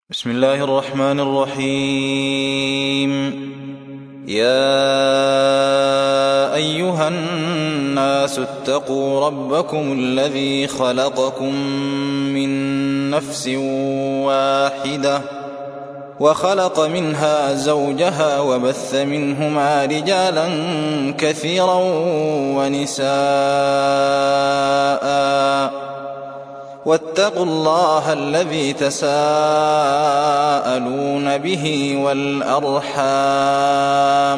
بسم الله الرحمن الرحيم. يا أيها الناس اتقوا ربكم الذي خلقكم من نفس واحدة وخلق منها زوجها وبث منهما رجالا كثيرا ونساء واتقوا الله الذي تساءلون به والأرحام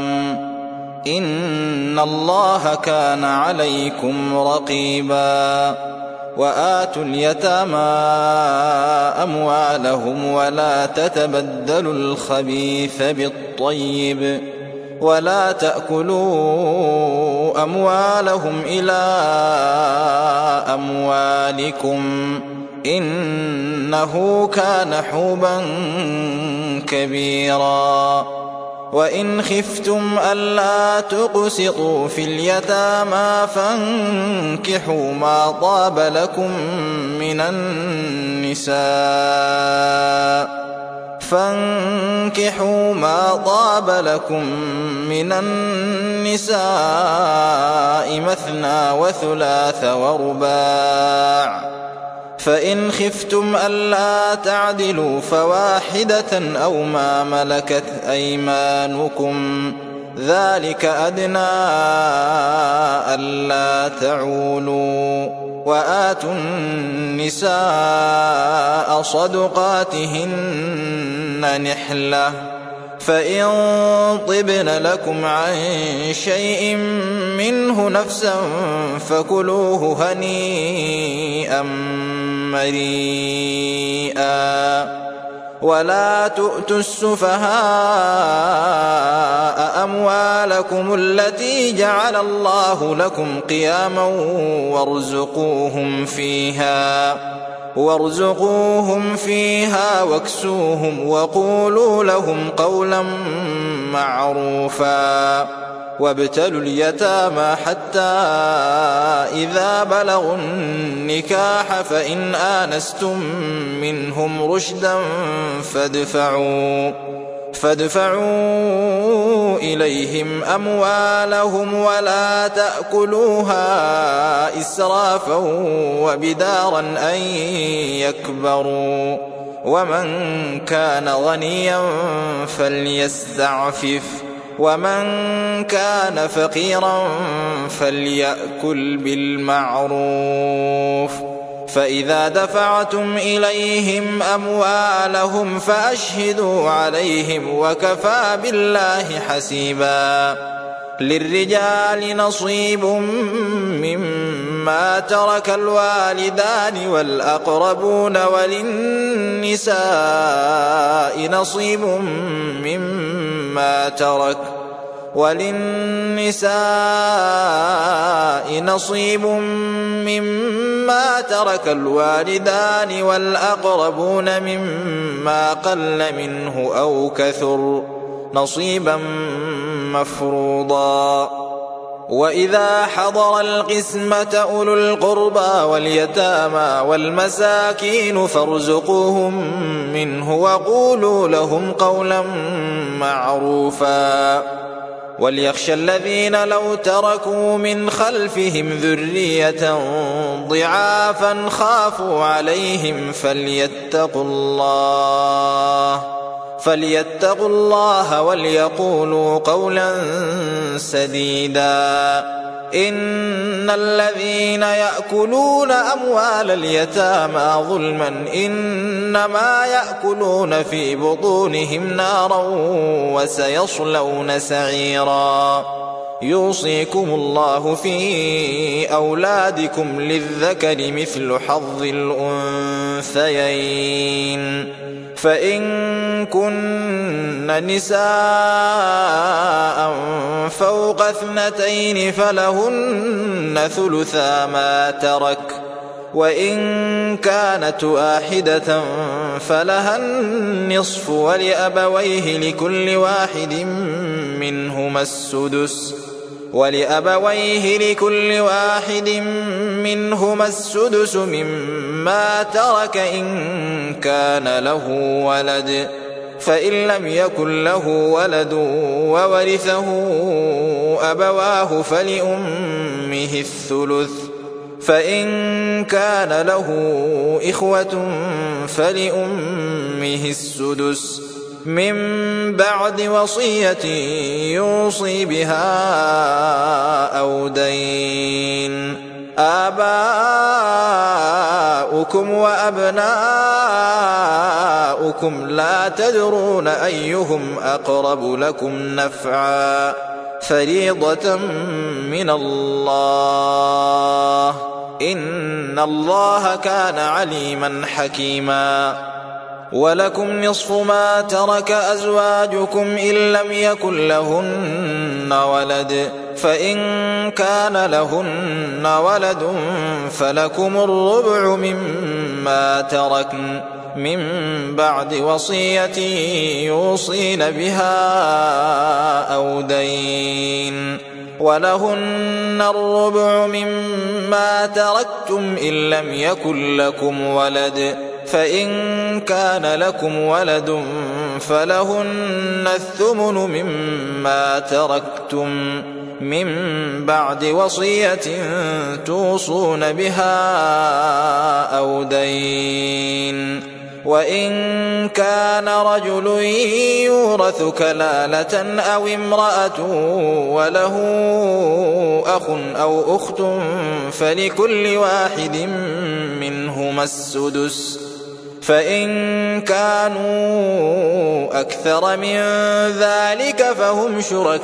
إن الله كان عليكم رقيبا. وآتوا اليتامى أموالهم ولا تتبدلوا الخبيث بالطيب ولا تأكلوا أموالهم إلى أموالكم إنه كان حوبا كبيرا. وإن خفتم ألا تقسطوا في اليتامى فانكحوا ما طاب لكم من النساء مثنى وثلاث ورباع، فإن خفتم ألا تعدلوا فواحدة أو ما ملكت أيمانكم ذلك أدنى ألا تعولوا. وآتوا النساء صدقاتهن نحلة، فإن طبن لكم عن شيء منه نفسا فكلوه هنيئا مريئا. ولا تؤتوا السفهاء أموالكم التي جعل الله لكم قياما وارزقوهم فيها واكسوهم وقولوا لهم قولا معروفا. وابتلوا اليتامى حتى إذا بلغوا النكاح فإن آنستم منهم رشدا فادفعوا إليهم أموالهم ولا تأكلوها إسرافا وبدارا أن يكبروا. ومن كان غنيا فليستعفف ومن كان فقيرا فليأكل بالمعروف. فإذا دفعتم إليهم أموالهم فأشهدوا عليهم وكفى بالله حسيبا. للرجال نصيب مما ترك الوالدان والأقربون وللنساء نصيب مما ترك الوالدان والأقربون مما قل منه أو كثر نصيبا مفروضا. وإذا حضر القسمة أولو القربى واليتامى والمساكين فارزقوهم منه وقولوا لهم قولا معروفا. وليخشى الذين لو تركوا من خلفهم ذرية ضعافا خافوا عليهم فليتقوا الله وليقولوا قولا سديدا. إن الذين يأكلون أموال اليتامى ظلما إنما يأكلون في بطونهم نارا وسيصلون سعيرا. يوصيكم الله في أولادكم للذكر مثل حظ الأنثيين، فإن كن نساء فوق 2 فلهن ثلثا ما ترك، وإن كانت واحدة فلها النصف ولأبويه لكل واحد منهما السدس. ولأبويه لكل واحد منهما السدس مما ترك إن كان له ولد، فإن لم يكن له ولد وورثه أبواه فلأمه الثلث، فإن كان له إخوة فلأمه السدس من بعد وصية يوصي بها أو دين. آباؤكم وأبناؤكم لا تدرون أيهم أقرب لكم نفعا فريضة من الله إن الله كان عليما حكيما. ولكم نصف ما ترك أزواجكم إن لم يكن لهن ولد، فإن كان لهن ولد فلكم الربع مما تركن من بعد وصية يوصين بها أو دين. ولهن الربع مما تركتم إن لم يكن لكم ولد، فإن كان لكم ولد فلهن الثمن مما تركتم من بعد وصية توصون بها أو دين. وإن كان رجل يورث كلالة أو امرأة وله أخ أو أخت فلكل واحد منهما السدس، فإن كانوا أكثر من ذلك فهم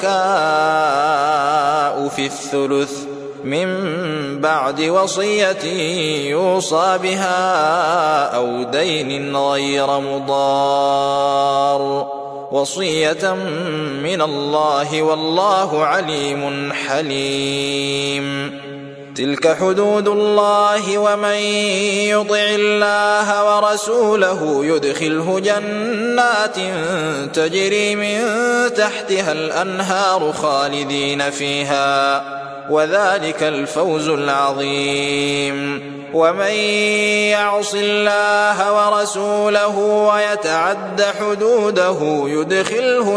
شركاء في الثلث من بعد وصية يوصى بها أو دين غير مضار، وصية من الله والله عليم حليم. تلك حدود الله ومن يطع الله ورسوله يدخله جنات تجري من تحتها الأنهار خالدين فيها وذلك الفوز العظيم. ومن يعص الله ورسوله ويتعد حدوده يدخله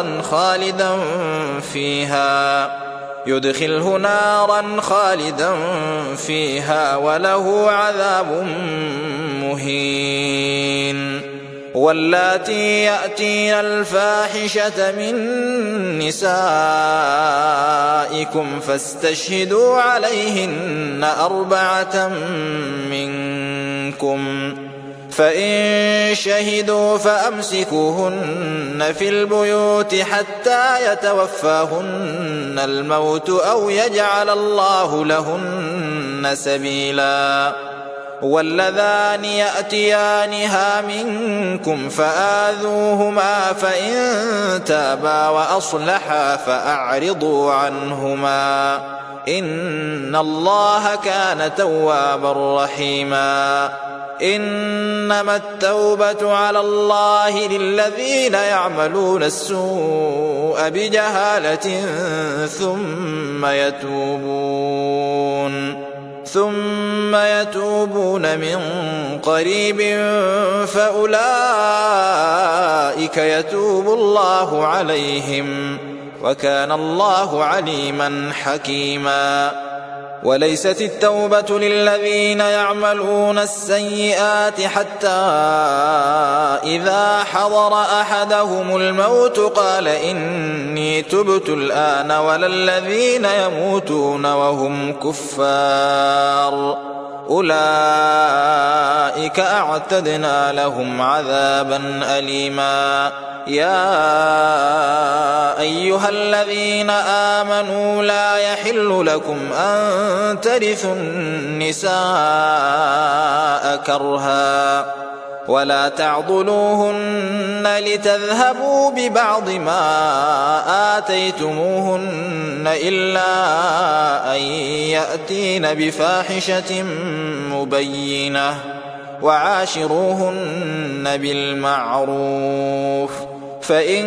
نارا خالدا فيها وله عذاب مهين. واللاتي يأتين الفاحشة من نسائكم فاستشهدوا عليهن 4 منكم، فإن شهدوا فأمسكوهن في البيوت حتى يتوفاهن الموت أو يجعل الله لهن سبيلا. واللذان يأتيانها منكم فآذوهما فإن تابا وأصلحا فأعرضوا عنهما إن الله كان توابا رحيما. إنما التوبة على الله للذين يعملون السوء بجهالة ثم يتوبون من قريب فأولئك يتوب الله عليهم وكان الله عليما حكيما. وليست التوبة للذين يعملون السيئات حتى إذا حضر أحدهم الموت قال إني تبت الآن ولا الذين يموتون وهم كفار أولئك أعتدنا لهم عذابا أليما. يا أيها الذين آمنوا لا يحل لكم أن ترثوا النساء كرها ولا تعضلوهن لتذهبوا ببعض ما آتيتموهن إلا أن يأتين بفاحشة مبينة وعاشروهن بالمعروف فإن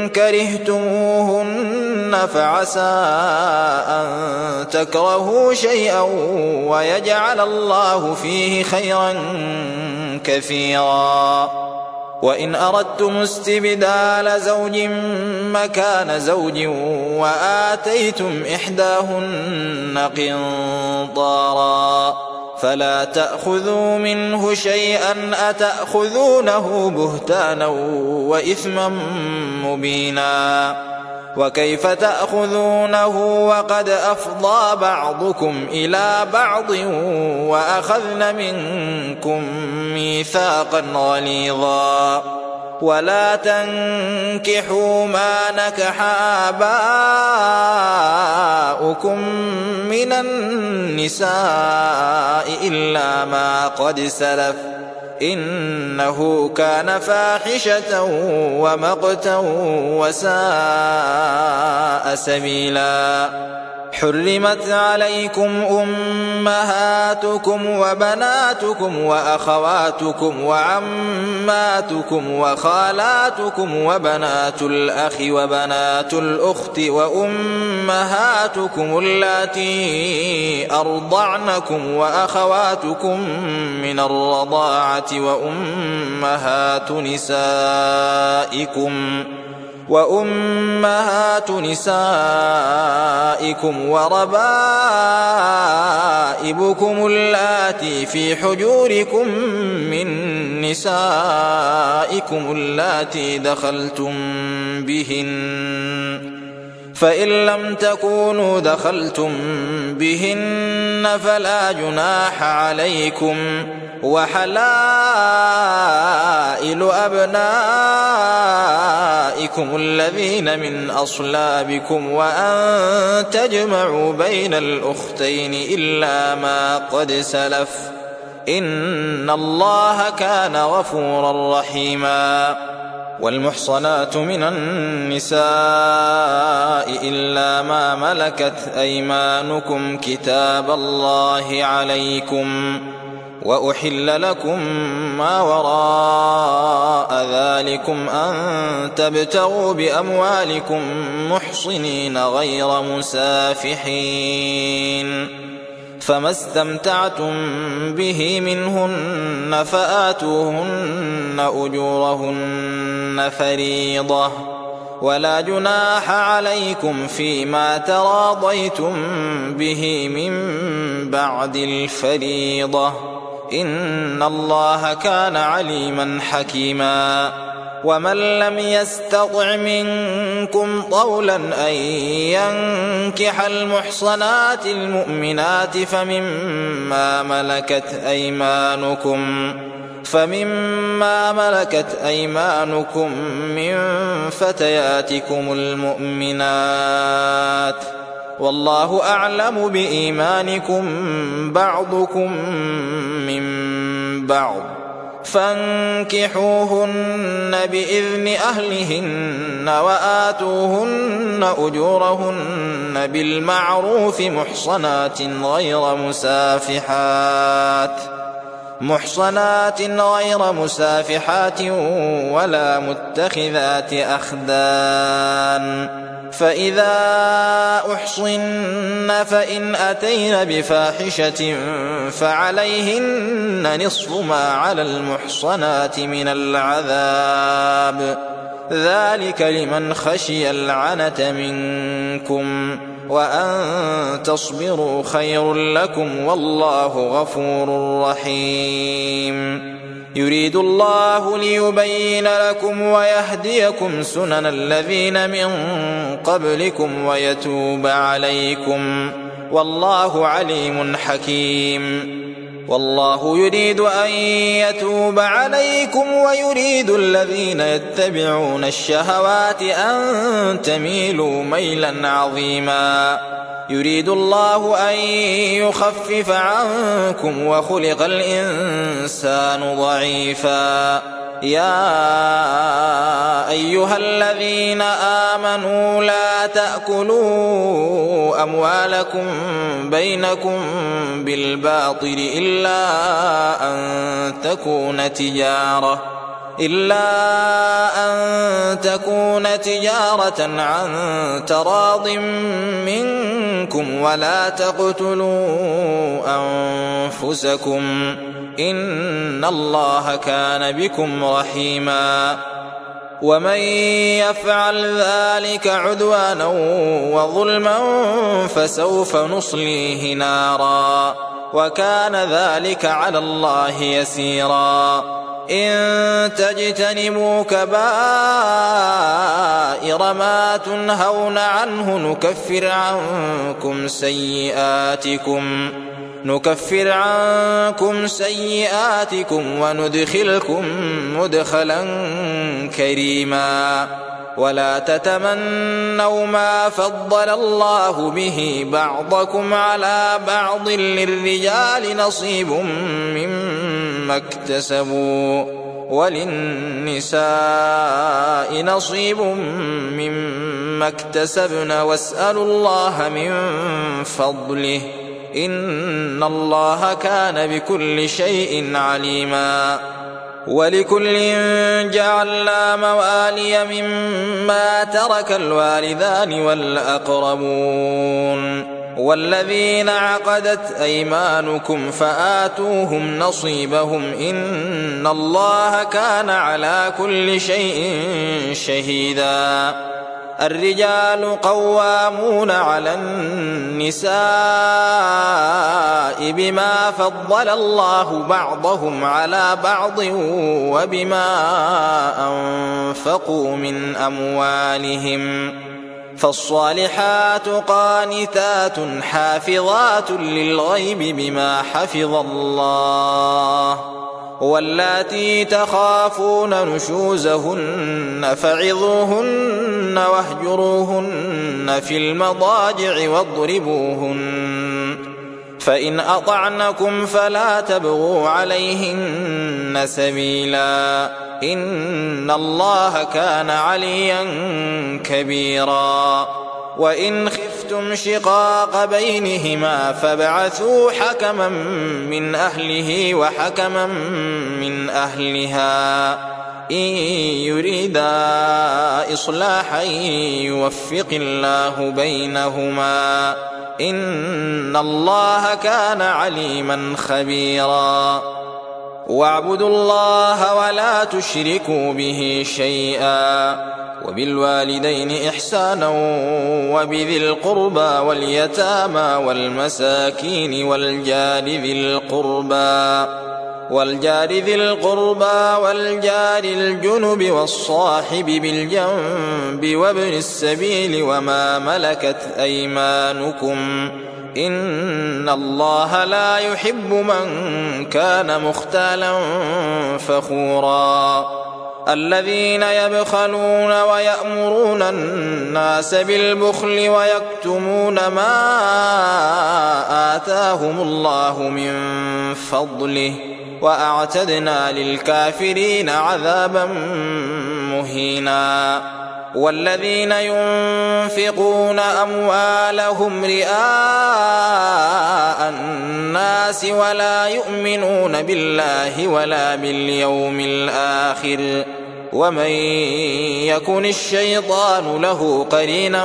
كرهتموهن فعسى أن تكرهوا شيئا ويجعل الله فيه خيرا كثيرا. وإن أردتم استبدال زوج مكان زوج وآتيتم إحداهن قنطارا فلا تأخذوا منه شيئا أتأخذونه بهتانا وإثما مبينا. وكيف تأخذونه وقد أفضى بعضكم إلى بعض وأخذن منكم ميثاقا غليظا. ولا تنكحوا ما نكح آباؤكم من النساء إلا ما قد سلف إنه كان فاحشة ومقتا وساء سبيلا. حرمت عليكم أمهاتكم وبناتكم وأخواتكم وعماتكم وخالاتكم وبنات الأخ وبنات الأخت وأمهاتكم اللاتي أرضعنكم وأخواتكم من الرضاعة وأمهات نسائكم وربائبكم اللاتي في حجوركم من نسائكم اللاتي دخلتم بهن فإن لم تكونوا دخلتم بهن فلا جناح عليكم. وحلائل أبنائكم الذين من أصلابكم وأن تجمعوا بين الأختين إلا ما قد سلف إن الله كان غفورا رحيما. والمحصنات من النساء إلا ما ملكت أيمانكم كتاب الله عليكم وأحل لكم ما وراء ذلكم أن تبتغوا بأموالكم محصنين غير مسافحين فما استمتعتم به منهن فآتوهن أجورهن فريضة ولا جناح عليكم فيما تراضيتم به من بعد الفريضة إن الله كان عليما حكيما. ومن لم يستطع منكم طولا أن ينكح المحصنات المؤمنات فمما ملكت أيمانكم من فتياتكم المؤمنات والله أعلم بإيمانكم بعضكم من بعض فانكحوهن بإذن أهلهن وآتوهن أجورهن بالمعروف محصنات غير مسافحات ولا متخذات أخدان. فإذا أحصن فإن أتين بفاحشة فعليهن نصف ما على المحصنات من العذاب ذلك لمن خشي العنة منكم وأن تصبروا خير لكم والله غفور رحيم. يريد الله ليبين لكم ويهديكم سنن الذين من قبلكم ويتوب عليكم والله عليم حكيم. والله يريد أن يتوب عليكم ويريد الذين يتبعون الشهوات أن تميلوا ميلا عظيما. يريد الله أن يخفف عنكم وخلق الإنسان ضعيفا. يا أيها الذين آمنوا لا تأكلوا أموالكم بينكم بالباطل إلا أن تكون تجارة عن تراض منكم ولا تقتلوا أنفسكم إن الله كان بكم رحيما ومن يفعل ذلك عدوانا وظلما فسوف نصليه نارا وكان ذلك على الله يسيرا إن تجتنبوا كبائر ما تنهون عنه نكفر عنكم سيئاتكم وندخلكم مدخلا كريما ولا تتمنوا ما فضل الله به بعضكم على بعض للرجال نصيب مما اكتسبوا وللنساء نصيب مما اكتسبن واسألوا الله من فضله إن الله كان بكل شيء عليما ولكل جعلنا موالي مما ترك الوالدان والأقربون والذين عقدت أيمانكم فآتوهم نصيبهم إن الله كان على كل شيء شهيدا الرجال قوامون على النساء بما فضل الله بعضهم على بعض وبما أنفقوا من أموالهم فالصالحات قانتات حافظات للغيب بما حفظ الله واللاتي تخافون نشوزهن فعظوهن واهجروهن في المضاجع واضربوهن فإن أطعنكم فلا تبغوا عليهن سبيلا إن الله كان عليا كبيرا وإن خفتم شقاق بينهما فابعثوا حكما من أهله وحكما من أهلها إن يريدا إصلاحا يوفق الله بينهما إن الله كان عليما خبيرا واعبدوا الله ولا تشركوا به شيئا وبالوالدين إحسانا وبذي القربى واليتامى والمساكين والجار ذي القربى والجار الجنب والصاحب بالجنب وابن السبيل وما ملكت أيمانكم إن الله لا يحب من كان مختالا فخورا الذين يبخلون ويأمرون الناس بالبخل ويكتمون ما آتاهم الله من فضله وأعتدنا للكافرين عذابا مهينا والذين ينفقون أموالهم رئاء الناس ولا يؤمنون بالله ولا باليوم الآخر ومن يكن الشيطان له قرينا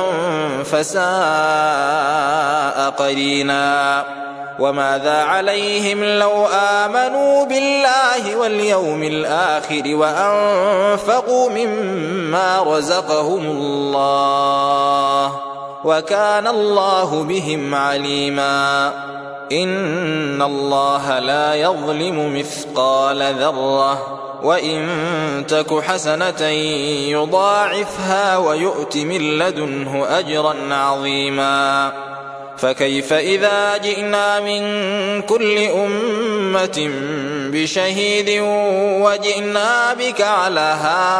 فساء قرينا وماذا عليهم لو آمنوا بالله واليوم الآخر وأنفقوا مما رزقهم الله وكان الله بهم عليما إن الله لا يظلم مثقال ذرة وإن تك حسنة يضاعفها ويؤت من لدنه أجرا عظيما فكيف إذا جئنا من كل أمة بشهيد وجئنا بك على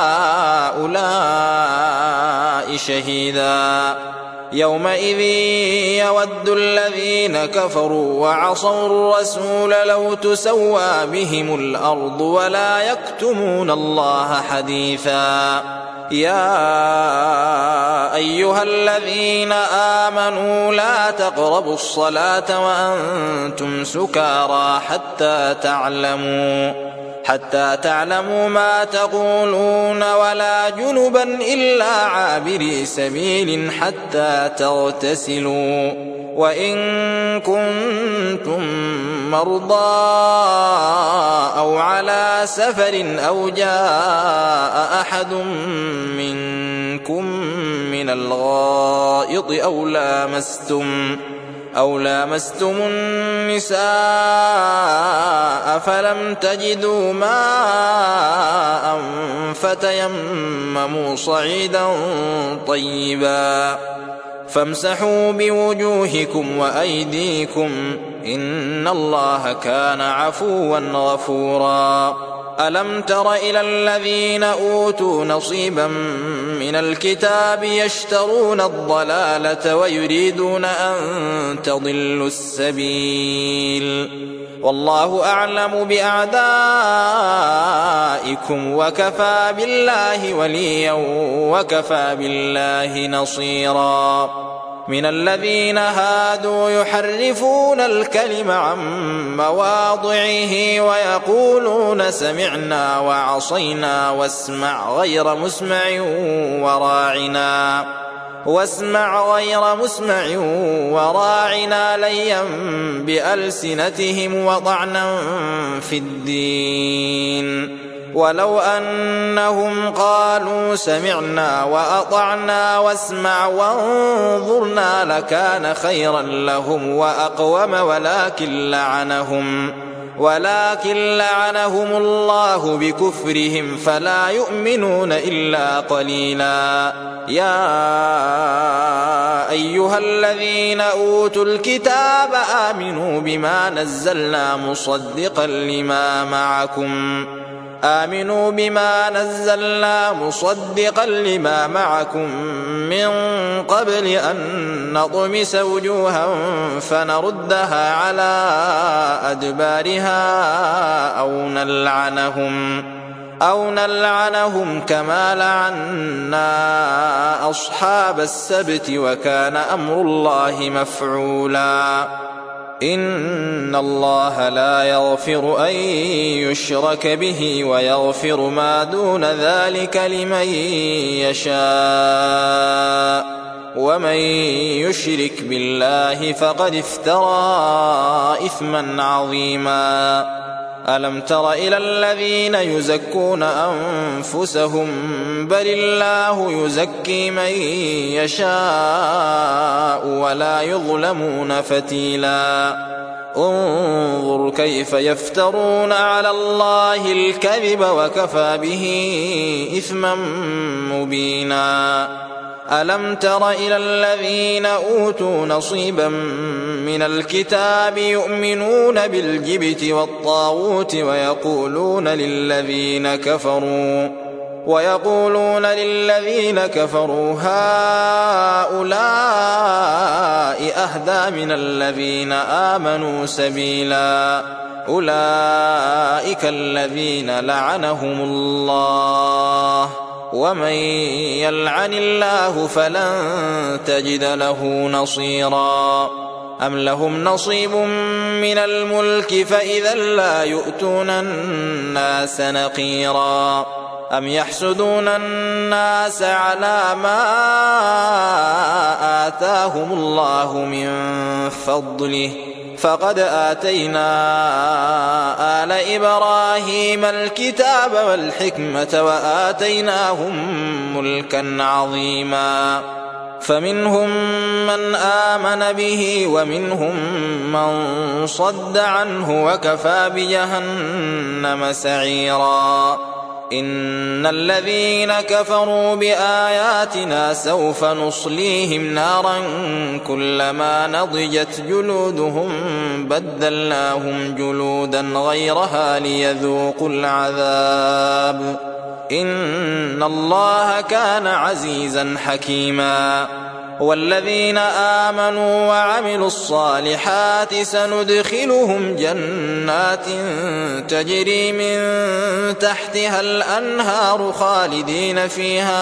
هؤلاء شهيدا يومئذ يود الذين كفروا وعصوا الرسول لو تسوى بهم الأرض ولا يكتمون الله حديثا يا أيها الذين آمنوا لا تقربوا الصلاة وأنتم سكارى حتى تعلموا ما تقولون ولا ولا جنبا إلا عابري سبيل حتى تغتسلوا وإن كنتم مرضى أو على سفر أو جاء أحد منكم من الغائط أو لامستم النساء فلم تجدوا ماء فتيمموا صعيدا طيبا فامسحوا بوجوهكم وأيديكم إن الله كان عفوا غفورا ألم تر إلى الذين أوتوا نصيبا من الكتاب يشترون الضلالة ويريدون أن تضلوا السبيل والله أعلم بأعدائكم وكفى بالله وليا وكفى بالله نصيرا من الذين هادوا يحرفون الكلم عن مواضعه ويقولون سمعنا وعصينا واسمع غير مسمع وراعنا ليا بألسنتهم وطعنا في الدين ولو أنهم قالوا سمعنا وأطعنا واسمع وانظرنا لكان خيرا لهم وأقوم ولكن لعنهم الله بكفرهم فلا يؤمنون إلا قليلا يا أيها الذين أوتوا الكتاب آمنوا بما نزلنا مصدقا لما معكم من قبل أن نطمس وجوها فنردها على أدبارها أو نلعنهم كما لعنا أصحاب السبت وكان أمر الله مفعولا إن الله لا يغفر أن يشرك به ويغفر ما دون ذلك لمن يشاء ومن يشرك بالله فقد افترى إثما عظيما ألم تر إلى الذين يزكون أنفسهم بل الله يزكي من يشاء ولا يظلمون فتيلا انظر كيف يفترون على الله الكذب وكفى به إثما مبينا ألم تر إلى الذين أوتوا نصيبا من الكتاب يؤمنون بالجبت والطاغوت ويقولون للذين كفروا هؤلاء أهدى من الذين آمنوا سبيلا أولئك الذين لعنهم الله ومن يلعن الله فلن تجد له نصيرا أم لهم نصيب من الملك فإذا لا يؤتون الناس نقيرا أم يحسدون الناس على ما آتاهم الله من فضله فقد آتينا آل إبراهيم الكتاب والحكمة وآتيناهم ملكا عظيما فمنهم من آمن به ومنهم من صد عنه وكفى بجهنم سعيرا إن الذين كفروا بآياتنا سوف نصليهم نارا كلما نضجت جلودهم بدلناهم جلودا غيرها ليذوقوا العذاب إن الله كان عزيزا حكيما والذين آمنوا وعملوا الصالحات سندخلهم جنات تجري من تحتها الأنهار خالدين فيها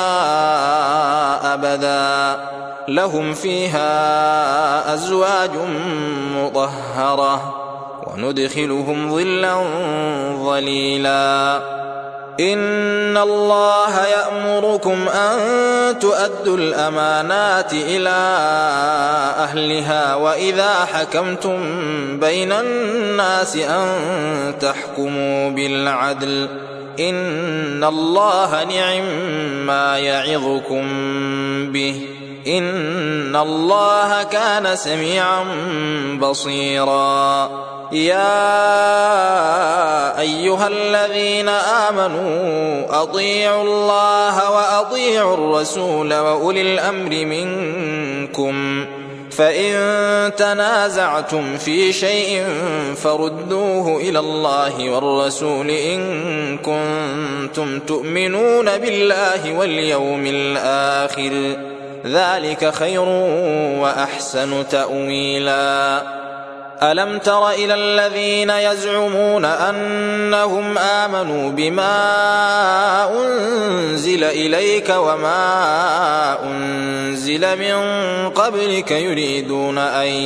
أبدا لهم فيها أزواج مطهرة وندخلهم ظلا ظليلا إن الله يأمركم أن تؤدوا الأمانات إلى أهلها وإذا حكمتم بين الناس أن تحكموا بالعدل إن الله نعم يعظكم به إن الله كان سميعا بصيرا. يا أيها الذين آمنوا أطيعوا الله وأطيعوا الرسول وأولي الأمر منكم فإن تنازعتم في شيء فردوه إلى الله والرسول إن كنتم تؤمنون بالله واليوم الآخر ذلك خير وأحسن تأويلا. ألم تر إلى الذين يزعمون أنهم آمنوا بما أنزل إليك وما أنزل من قبلك يريدون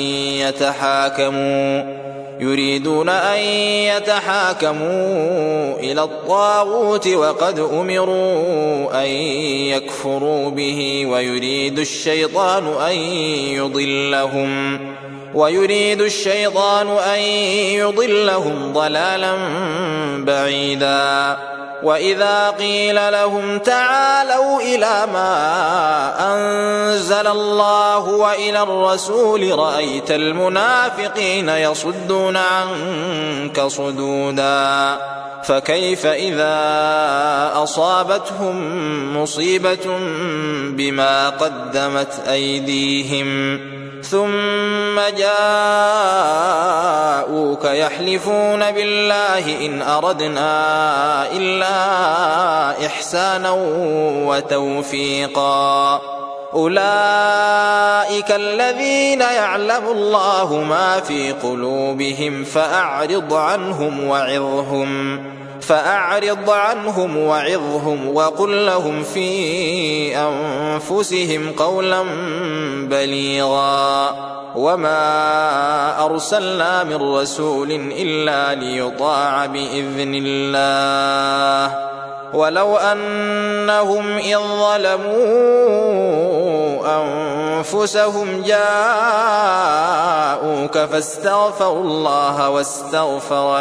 أن يتحاكموا إلى الطاغوت وقد أمروا أن يكفروا به ويريد الشيطان أن يضلهم ضلالا بعيدا. وإذا قيل لهم تعالوا إلى ما أنزل الله وإلى الرسول رأيت المنافقين يصدون عنك صدودا. فكيف إذا أصابتهم مصيبة بما قدمت أيديهم ثم جاءوك يحلفون بالله إن أردنا إلا إحسانا وتوفيقا أولئك الذين يعلم الله ما في قلوبهم فأعرض عنهم وعظهم وقل لهم في أنفسهم قولا بليغا. وما أرسلنا من رسول إلا ليطاع بإذن الله ولو أنهم إذ ظلموا أنفسهم جاءوك فاستغفروا الله واستغفر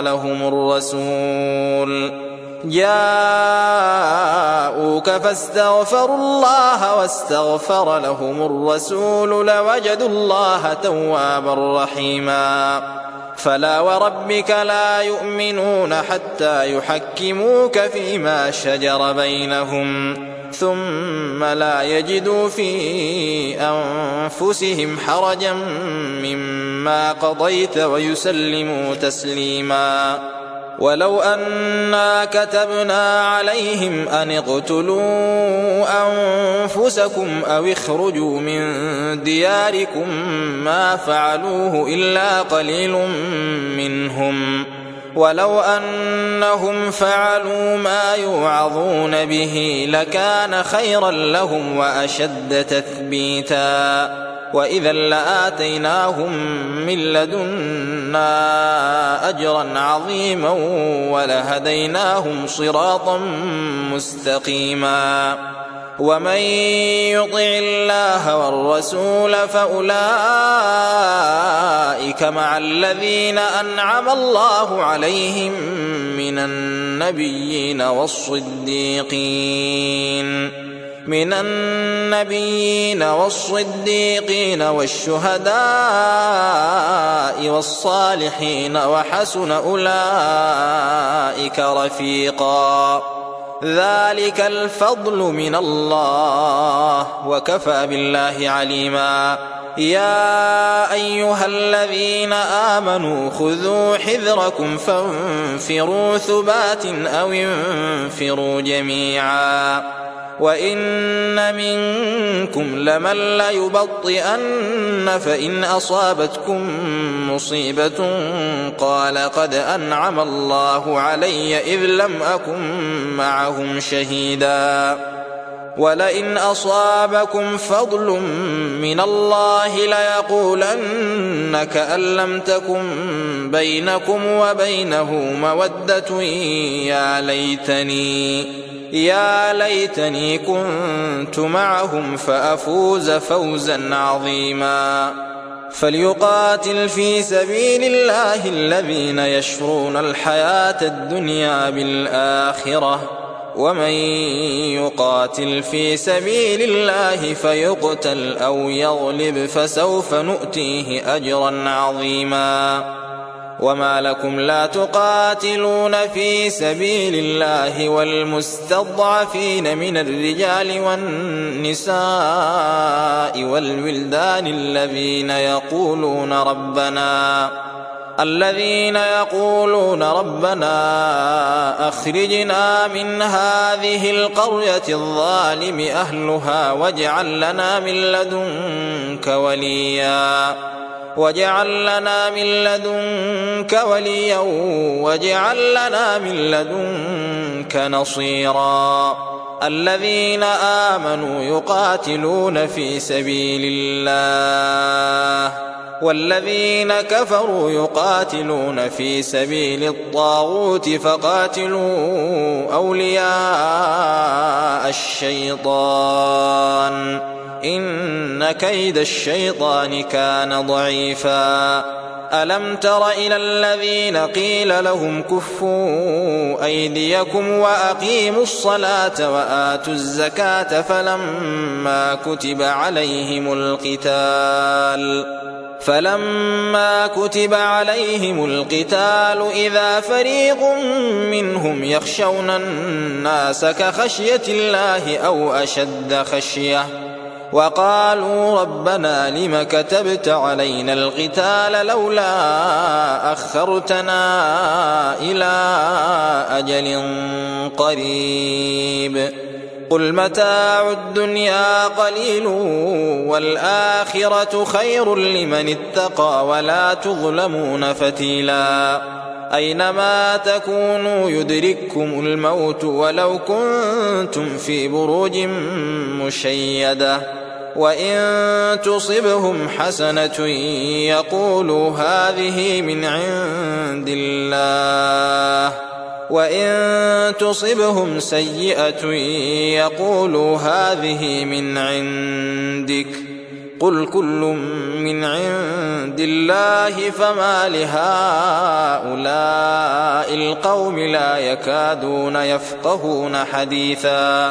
لهم الرسول لوجدوا الله توابا رحيما. فلا وربك لا يؤمنون حتى يحكموك فيما شجر بينهم ثم لا يجدوا في أنفسهم حرجا مما قضيت ويسلموا تسليما. ولو أنا كتبنا عليهم أن اقتلوا أنفسكم أو اخرجوا من دياركم ما فعلوه إلا قليل منهم ولو أنهم فعلوا ما يوعظون به لكان خيرا لهم وأشد تثبيتا. وإذا لآتيناهم من لدنا أجرا عظيما ولهديناهم صراطا مستقيما. ومن يطع الله والرسول فأولئك مع الذين أنعم الله عليهم من النبيين والصديقين والشهداء والصالحين وحسن أولئك رفيقا. ذلك الفضل من الله وكفى بالله عليما. يا أيها الذين آمنوا خذوا حذركم فانفروا ثبات أو انفروا جميعا. وإن منكم لمن ليبطئن فإن أصابتكم مصيبة قال قد أنعم الله علي إذ لم أكن معهم شهيدا ولئن أصابكم فضل من الله ليقولن كأن لم تكن بينكم وبينه مودة يا ليتني كنت معهم فأفوز فوزا عظيما. فليقاتل في سبيل الله الذين يشرون الحياة الدنيا بالآخرة، ومن يقاتل في سبيل الله فيقتل أو يغلب فسوف نؤتيه أجرا عظيما. وما لكم لا تقاتلون في سبيل الله والمستضعفين من الرجال والنساء والولدان الذين يقولون ربنا أخرجنا من هذه القرية الظالم أهلها واجعل لنا من لدنك وليا واجعل لنا من لدنك نصيرا. الذين آمنوا يقاتلون في سبيل الله والذين كفروا يقاتلون في سبيل الطاغوت فقاتلوا أولياء الشيطان إن كيد الشيطان كان ضعيفا. ألم تر إلى الذين قيل لهم كفوا أيديكم وأقيموا الصلاة وآتوا الزكاة فلما كتب عليهم القتال إذا فريق منهم يخشون الناس كخشية الله أو أشد خشية وقالوا ربنا لم كتبت علينا القتال لولا أخرتنا إلى أجل قريب قل متاع الدنيا قليل والآخرة خير لمن اتقى ولا تظلمون فتيلا. أينما تكونوا يدرككم الموت ولو كنتم في بروج مشيدة وإن تصبهم حسنة يقولوا هذه من عند الله وإن تصبهم سيئة يقولوا هذه من عندك قل كل من عند الله فما لهؤلاء القوم لا يكادون يفقهون حديثا.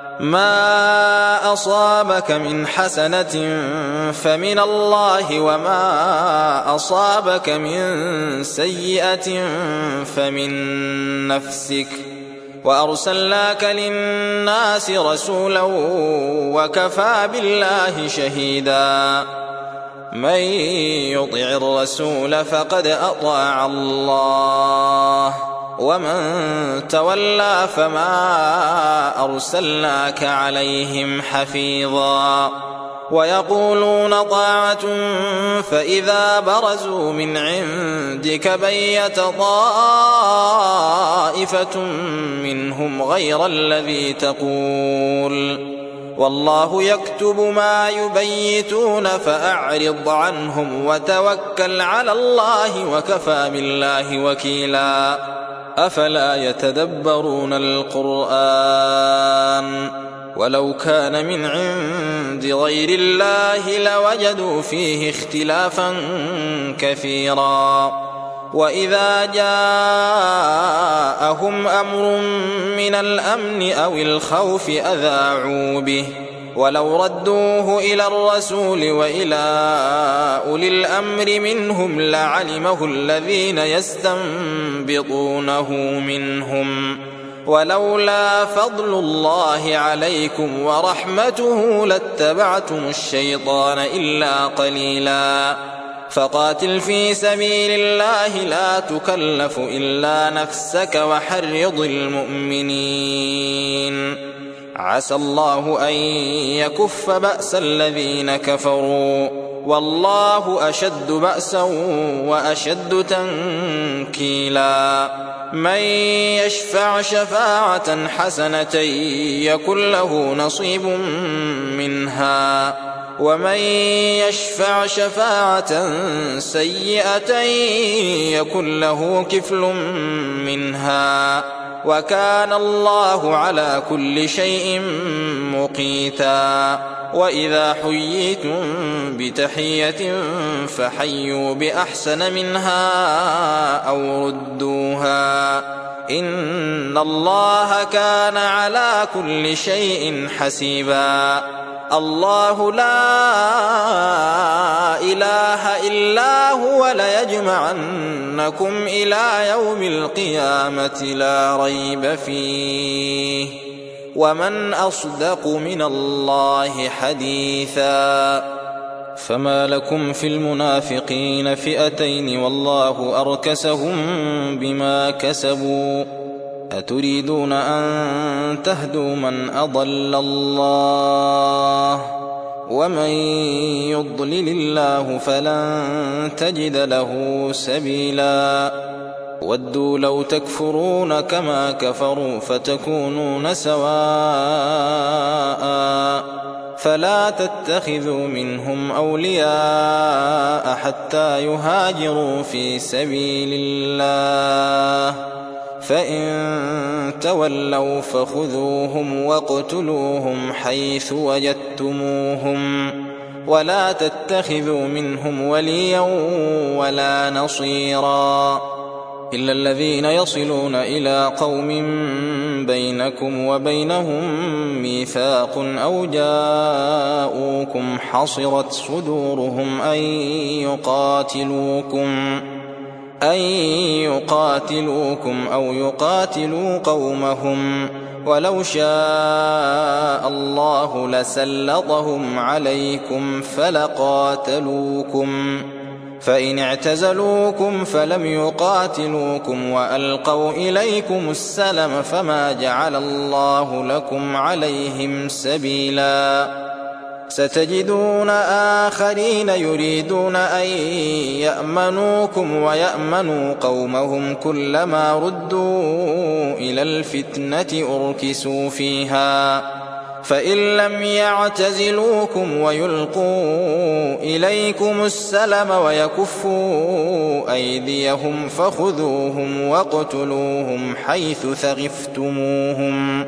ما أصابك من حسنة فمن الله وما أصابك من سيئة فمن نفسك وأرسلناك للناس رسولا وكفى بالله شهيدا. من يطع الرسول فقد أطاع الله ومن تولى فما أرسلناك عليهم حفيظا. ويقولون طاعة فإذا برزوا من عندك بيت طائفة منهم غير الذي تقول والله يكتب ما يبيتون فأعرض عنهم وتوكل على الله وكفى بالله وكيلا. أفلا يتدبرون القرآن ولو كان من عند غير الله لوجدوا فيه اختلافا كثيرا. وإذا جاءهم أمر من الأمن أو الخوف أذاعوا به ولو ردوه إلى الرسول وإلى أولي الأمر منهم لعلمه الذين يستنبطونه منهم ولولا فضل الله عليكم ورحمته لاتبعتم الشيطان إلا قليلا. فقاتل في سبيل الله لا تكلف إلا نفسك وحرض المؤمنين عسى الله أن يكف بأس الذين كفروا والله أشد بأسا وأشد تنكيلا. من يشفع شفاعة حسنة يكن له نصيب منها ومن يشفع شفاعة سيئة يكن له كفل منها وكان الله على كل شيء مقيتا. وإذا حييتم بتحية فحيوا بأحسن منها أو ردوها إن الله كان على كل شيء حسيبا. الله لا إله إلا هو ليجمعنكم إلى يوم القيامة لا ريب فيه ومن أصدق من الله حديثا. فما لكم في المنافقين فئتين والله أركسهم بما كسبوا أتريدون أن تهدوا من أضل الله ومن يضلل الله فلن تجد له سبيلا. ودوا لو تكفرون كما كفروا فتكونون سواء فلا تتخذوا منهم أولياء حتى يهاجروا في سبيل الله فإن تولوا فخذوهم واقتلوهم حيث وجدتموهم ولا تتخذوا منهم وليا ولا نصيرا إلا الذين يصلون إلى قوم بينكم وبينهم ميثاق أو جاءوكم حصرت صدورهم أن يقاتلوكم أو يقاتلوا قومهم ولو شاء الله لسلطهم عليكم فلقاتلوكم فإن اعتزلوكم فلم يقاتلوكم وألقوا إليكم السلم فما جعل الله لكم عليهم سبيلا. ستجدون آخرين يريدون أن يأمنوكم ويأمنوا قومهم كلما ردوا إلى الفتنة أركسوا فيها فإن لم يعتزلوكم ويلقوا إليكم السلم ويكفوا أيديهم فخذوهم واقتلوهم حيث ثقفتموهم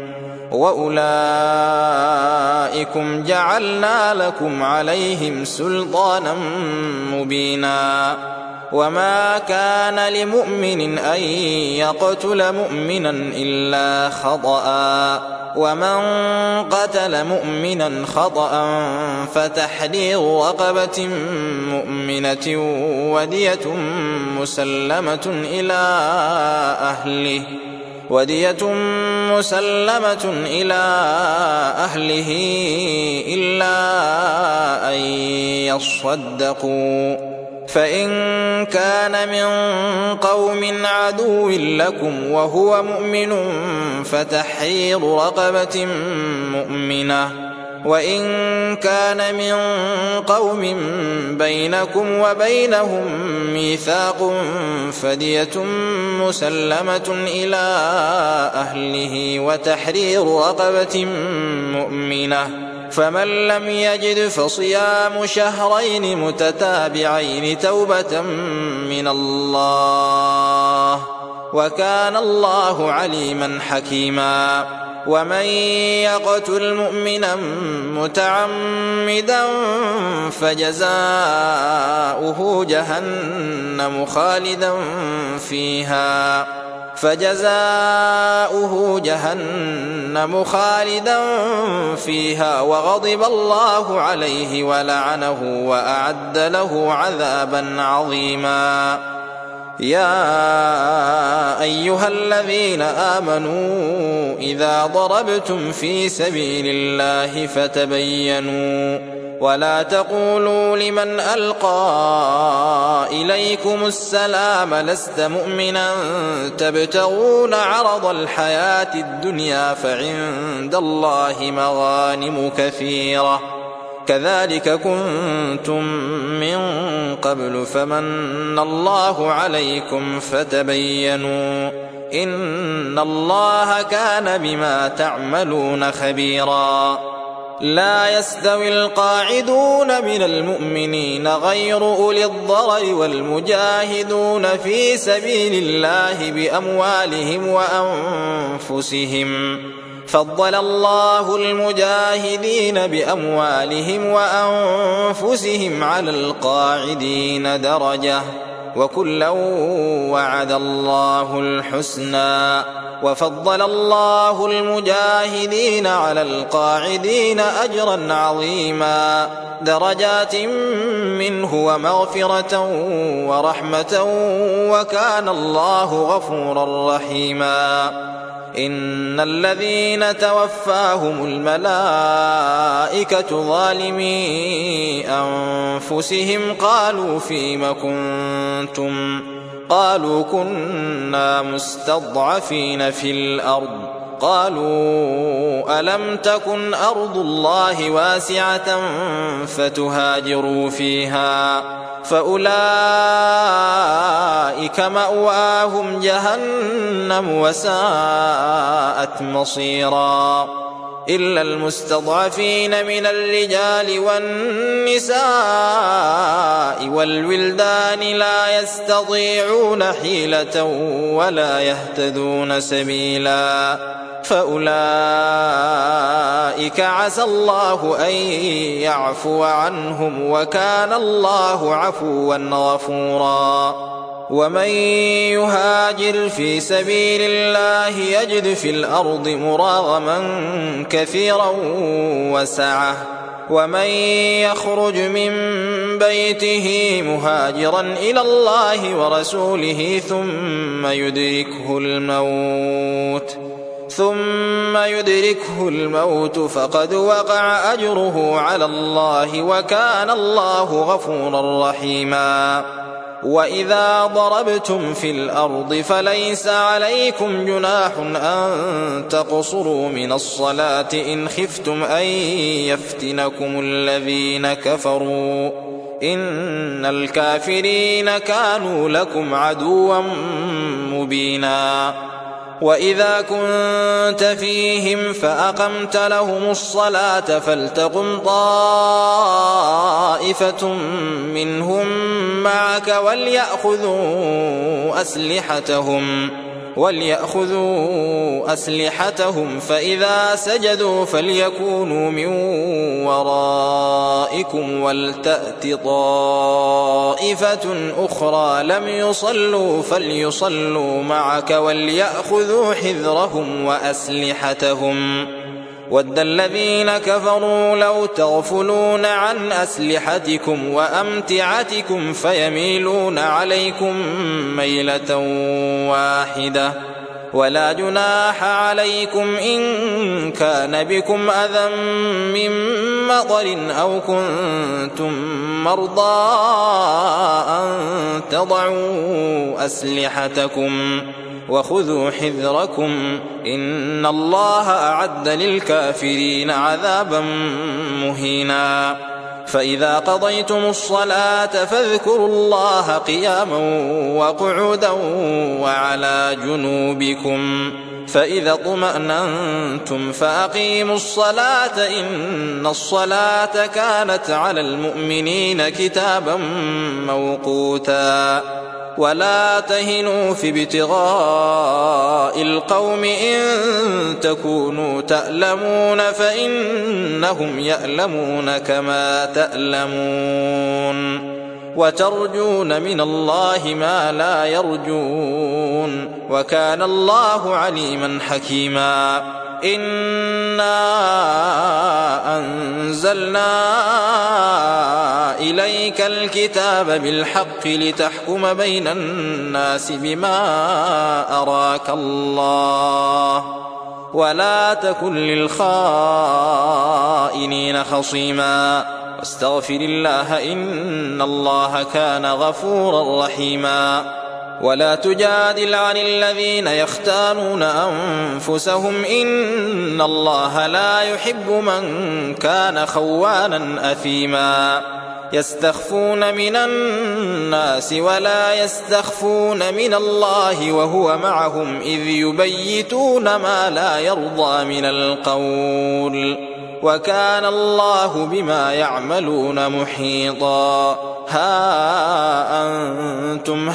وأولئكم جعلنا لكم عليهم سلطانا مبينا. وما كان لمؤمن أن يقتل مؤمنا إلا خطأ ومن قتل مؤمنا خطأ فتحرير رقبة مؤمنة ودية مسلمة إلى أهله إلا أن يصدقوا فإن كان من قوم عدو لكم وهو مؤمن فتحرير رقبة مؤمنة وإن كان من قوم بينكم وبينهم ميثاق فدية مسلمة إلى أهله وتحرير رقبة مؤمنة فمن لم يجد فصيام شهرين متتابعين توبة من الله وكان الله عليما حكيما. ومن يقتل مؤمنا متعمدا فجزاؤه جهنم خالدا فيها وغضب الله عليه ولعنه وأعد له عذابا عظيما. يا أيها الذين آمنوا إذا ضربتم في سبيل الله فتبينوا ولا تقولوا لمن ألقى إليكم السلام لست مؤمنا تبتغون عرض الحياة الدنيا فعند الله مغانم كثيرة كذلك كنتم من قبل فمن الله عليكم فتبينوا إن الله كان بما تعملون خبيرا لا يستوي القاعدون من المؤمنين غير أولي الضرر والمجاهدون في سبيل الله بأموالهم وأنفسهم فضل الله المجاهدين بأموالهم وأنفسهم على القاعدين درجة وكلا وعد الله الحسنى وفضل الله المجاهدين على القاعدين أجرا عظيما درجات منه ومغفرة ورحمة وكان الله غفورا رحيما إن الذين توفاهم الملائكة ظالمي أنفسهم قالوا فيم كنتم قالوا كنا مستضعفين في الأرض قالوا ألم تكن أرض الله واسعة فتهاجروا فيها فأولئك مأواهم جهنم وساءت مصيرا إلا المستضعفين من الرجال والنساء والولدان لا يستطيعون حيلة ولا يهتدون سبيلا فأولئك عسى الله أن يعفو عنهم وكان الله عفوا غفورا ومن يهاجر في سبيل الله يجد في الأرض مراغما كثيرا وسعة ومن يخرج من بيته مهاجرا إلى الله ورسوله ثم يدركه الموت فقد وقع أجره على الله وكان الله غفورا رحيما وإذا ضربتم في الأرض فليس عليكم جناح أن تقصروا من الصلاة إن خفتم أن يفتنكم الذين كفروا إن الكافرين كانوا لكم عدوا مبينا وإذا كنت فيهم فأقمت لهم الصلاة فلتقم طائفة منهم معك وليأخذوا أسلحتهم فإذا سجدوا فليكونوا من ورائكم ولتأت طائفة أخرى لم يصلوا فليصلوا معك وليأخذوا حذرهم وأسلحتهم ود الذين كفروا لو تغفلون عن أسلحتكم وأمتعتكم فيميلون عليكم ميلة واحدة ولا جناح عليكم إن كان بكم أذى من مطر أو كنتم مرضى أن تضعوا أسلحتكم وخذوا حذركم إن الله أعد للكافرين عذابا مهينا فإذا قضيتم الصلاة فاذكروا الله قياما وقعودا وعلى جنوبكم فإذا اطمأننتم فأقيموا الصلاة إن الصلاة كانت على المؤمنين كتابا موقوتا ولا تهنوا في ابتغاء القوم إن تكونوا تألمون فإنهم يألمون كما تألمون وترجون من الله ما لا يرجون وكان الله عليما حكيما إنا أنزلنا إليك الكتاب بالحق لتحكم بين الناس بما أراك الله ولا تكن للخائنين خصيما واستغفر الله إن الله كان غفورا رحيما ولا تجادل عن الذين يختانون أنفسهم إن الله لا يحب من كان خوانا أثيما يستخفون من الناس ولا يستخفون من الله وهو معهم إذ يبيتون ما لا يرضى من القول وكان الله بما يعملون محيطا ها أنتم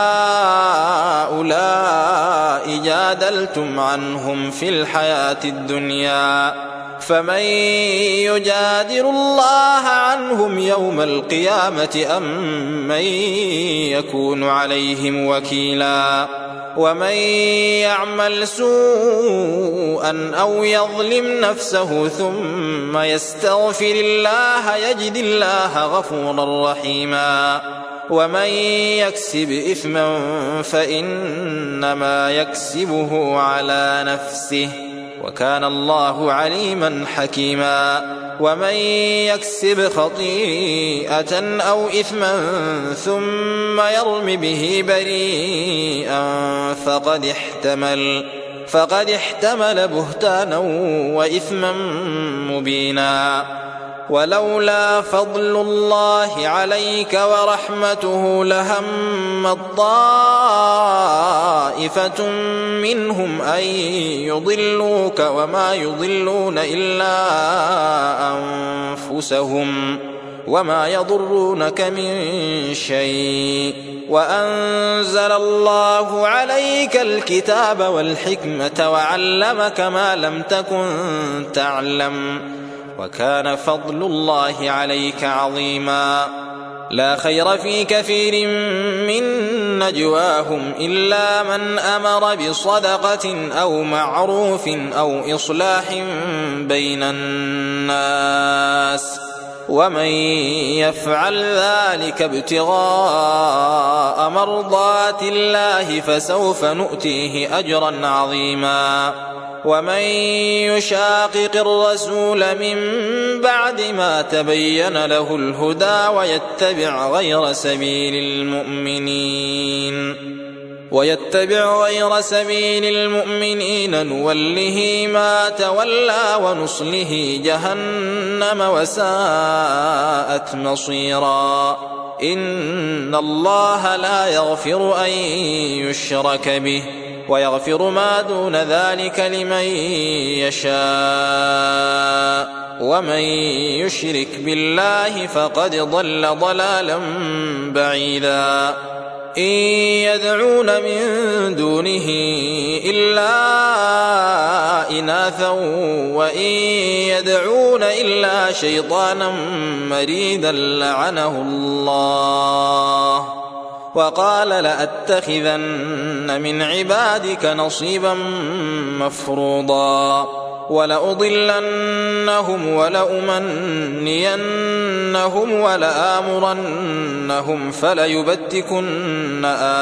هؤلاء جادلتم عنهم في الحياة الدنيا فمن يجادل الله عنهم يوم القيامة أم من يكون عليهم وكيلا ومن يعمل سوءا أو يظلم نفسه ثم يستغفر الله يجد الله غفورا رحيما ومن يكسب إثما فإنما يكسبه على نفسه وكان الله عليما حكيما ومن يكسب خطيئة أو إثما ثم يرم به بريئا فقد احتمل بهتانا وإثما مبينا ولولا فضل الله عليك ورحمته لهم طائفة منهم أن يضلوك وما يضلون إلا أنفسهم وما يضرونك من شيء وأنزل الله عليك الكتاب والحكمة وعلمك ما لم تكن تعلم وكان فضل الله عليك عظيما لا خير في كثير من نجواهم إلا من أمر بصدقة أو معروف أو إصلاح بين الناس ومن يفعل ذلك ابتغاء مرضات الله فسوف نؤتيه أجرا عظيما ومن يشاقق الرسول من بعد ما تبين له الهدى ويتبع غير سبيل المؤمنين نوله ما تولى ونصله جهنم وساءت مصيرا إن الله لا يغفر أن يشرك به ويغفر ما دون ذلك لمن يشاء ومن يشرك بالله فقد ضل ضلالا بعيدا إن يدعون من دونه إلا إناثا وإن يدعون إلا شيطانا مريدا لعنه الله وقال لأتخذن من عبادك نصيبا مفروضا ولأضلنهم ولأمنينهم ولآمرنهم فليبتكن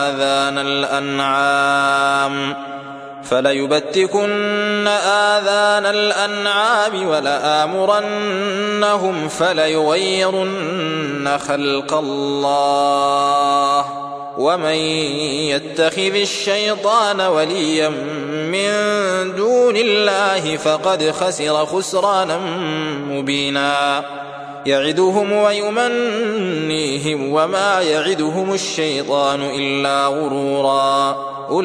آذان الأنعام ولآمرنهم فليغيرن خلق الله ومن يتخذ الشيطان وليا من دون الله فقد خسر خسرانا مبينا يعدهم ويمنيهم وما يعدهم الشيطان إلا غرورا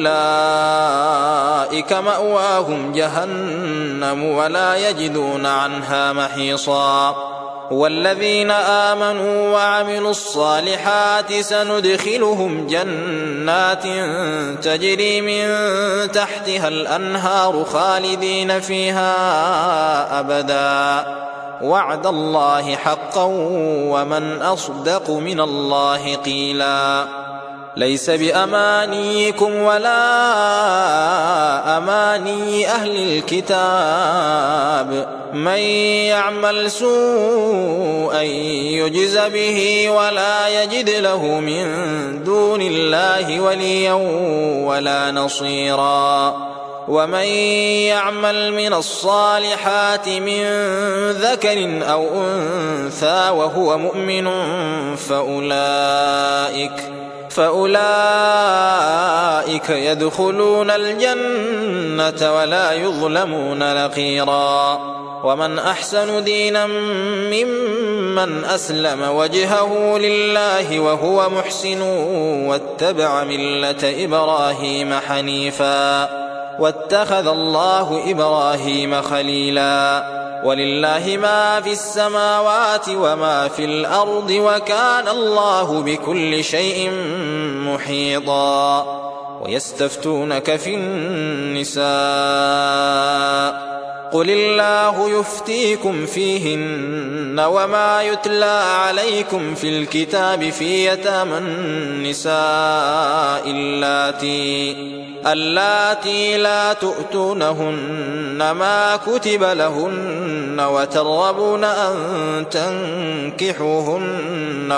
أولئك مأواهم جهنم ولا يجدون عنها محيصا والذين آمنوا وعملوا الصالحات سندخلهم جنات تجري من تحتها الأنهار خالدين فيها أبدا وعد الله حقا ومن أصدق من الله قيلا ليس بأمانيكم ولا أماني أهل الكتاب من يعمل سوءا يجز به ولا يجد له من دون الله وليا ولا نصيرا ومن يعمل من الصالحات من ذكر أو أنثى وهو مؤمن فأولئك يدخلون الجنة ولا يظلمون نقيرا. ومن أحسن دينا ممن أسلم وجهه لله وهو محسن واتبع ملة إبراهيم حنيفا واتخذ الله إبراهيم خليلا. ولله ما في السماوات وما في الأرض وكان الله بكل شيء محيطا. ويستفتونك في النساء قل الله يفتيكم فيهن وما يتلى عليكم في الكتاب في يتامى النساء اللاتي لا تؤتونهن ما كتب لهن وترغبون أن تنكحوهن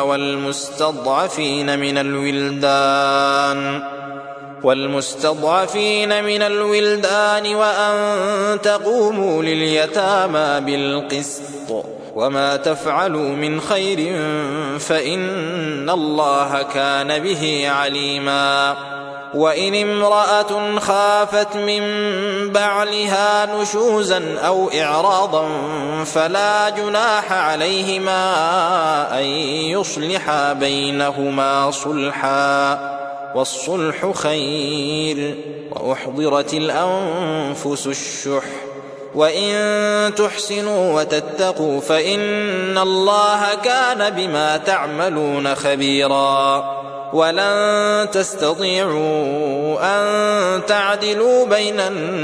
والمستضعفين من الولدان وأن تقوموا لليتامى بالقسط وما تفعلوا من خير فإن الله كان به عليما. وإن امرأة خافت من بعلها نشوزا أو إعراضا فلا جناح عليهما أن يصلحا بينهما صلحا والصلح خير. وأحضرت الأنفس الشح وإن تحسنوا وتتقوا فإن الله كان بما تعملون خبيرا. ولن تستطيعوا أن تعدلوا بين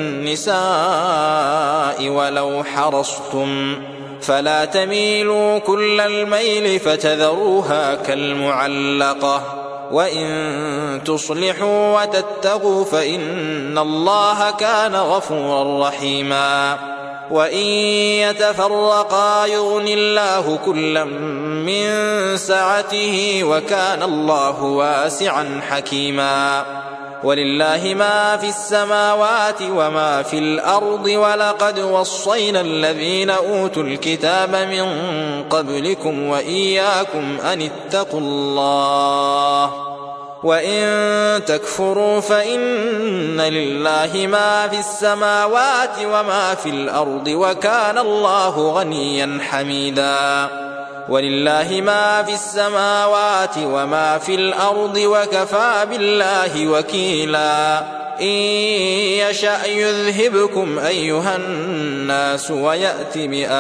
النساء ولو حرصتم فلا تميلوا كل الميل فتذروها كالمعلقة. وإن تصلحوا وتتقوا فإن الله كان غفورا رحيما. وإن يتفرقا يغن الله كلا من سعته وكان الله واسعا حكيما. ولله ما في السماوات وما في الأرض ولقد وصينا الذين أوتوا الكتاب من قبلكم وإياكم أن اتقوا الله وإن تكفروا فإن لله ما في السماوات وما في الأرض وكان الله غنيا حميدا. ولله ما في السماوات وما في الأرض وكفى بالله وكيلا. إن يشأ يذهبكم أيها الناس ويأت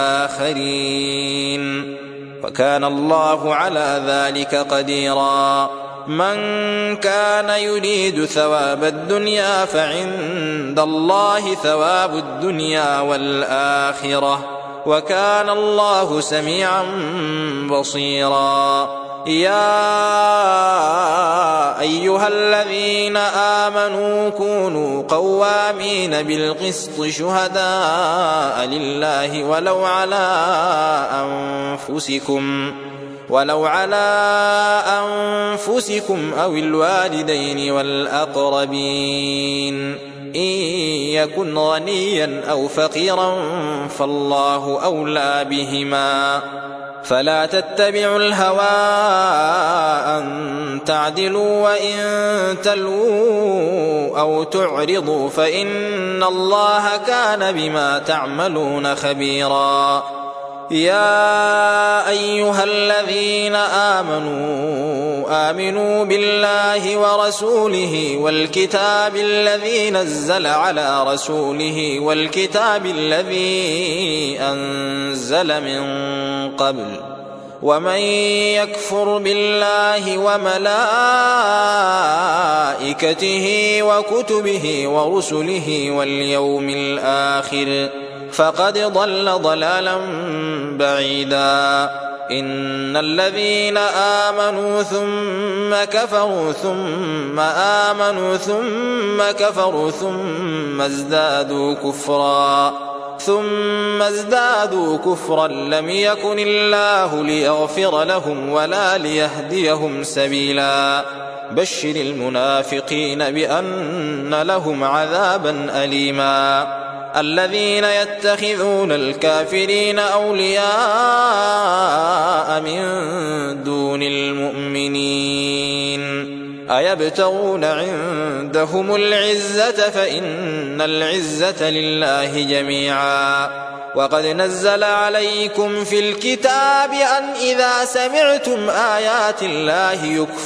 بآخرين وكان الله على ذلك قديرا. من كان يريد ثواب الدنيا فعند الله ثواب الدنيا والآخرة وكان الله سميعا بصيرا. يا أيها الذين آمنوا كونوا قوامين بالقسط شهداء لله ولو على أنفسكم أو الوالدين والأقربين إن يكن غنيا أو فقيرا فالله أولى بهما. فلا تتبعوا الهوى أن تعدلوا وإن تلووا أو تعرضوا فإن الله كان بما تعملون خبيرا. يا أيها الذين آمنوا بالله ورسوله والكتاب الذي نزل على رسوله والكتاب الذي أنزل من قبل ومن يكفر بالله وملائكته وكتبه ورسله واليوم الآخر فقد ضل ضلالا بعيدا. إن الذين آمنوا ثم كفروا ثم آمنوا ثم كفروا ثم ازدادوا كفرا لم يكن الله ليغفر لهم ولا ليهديهم سبيلا. بشر المنافقين بأن لهم عذابا أليما. الذين يتخذون الكافرين أولياء من دون المؤمنين أيبتغون عندهم العزة فإن العزة لله جميعا. وقد نزل عليكم في الكتاب أن إذا سمعتم آيات الله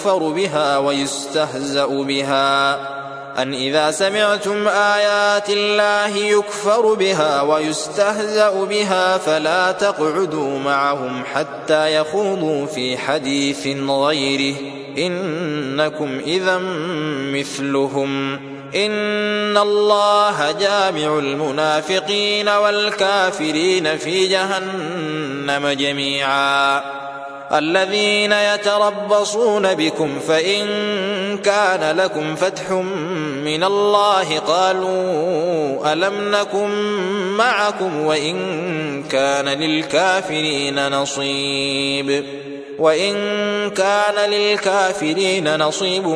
يكفر بها ويستهزأ بها فلا تقعدوا معهم حتى يخوضوا في حديث غيره إنكم إذا مثلهم إن الله جامع المنافقين والكافرين في جهنم جميعا. الذين يتربصون بكم فإن كان لكم فتح من الله قالوا ألم نكن معكم وإن كان للكافرين نصيب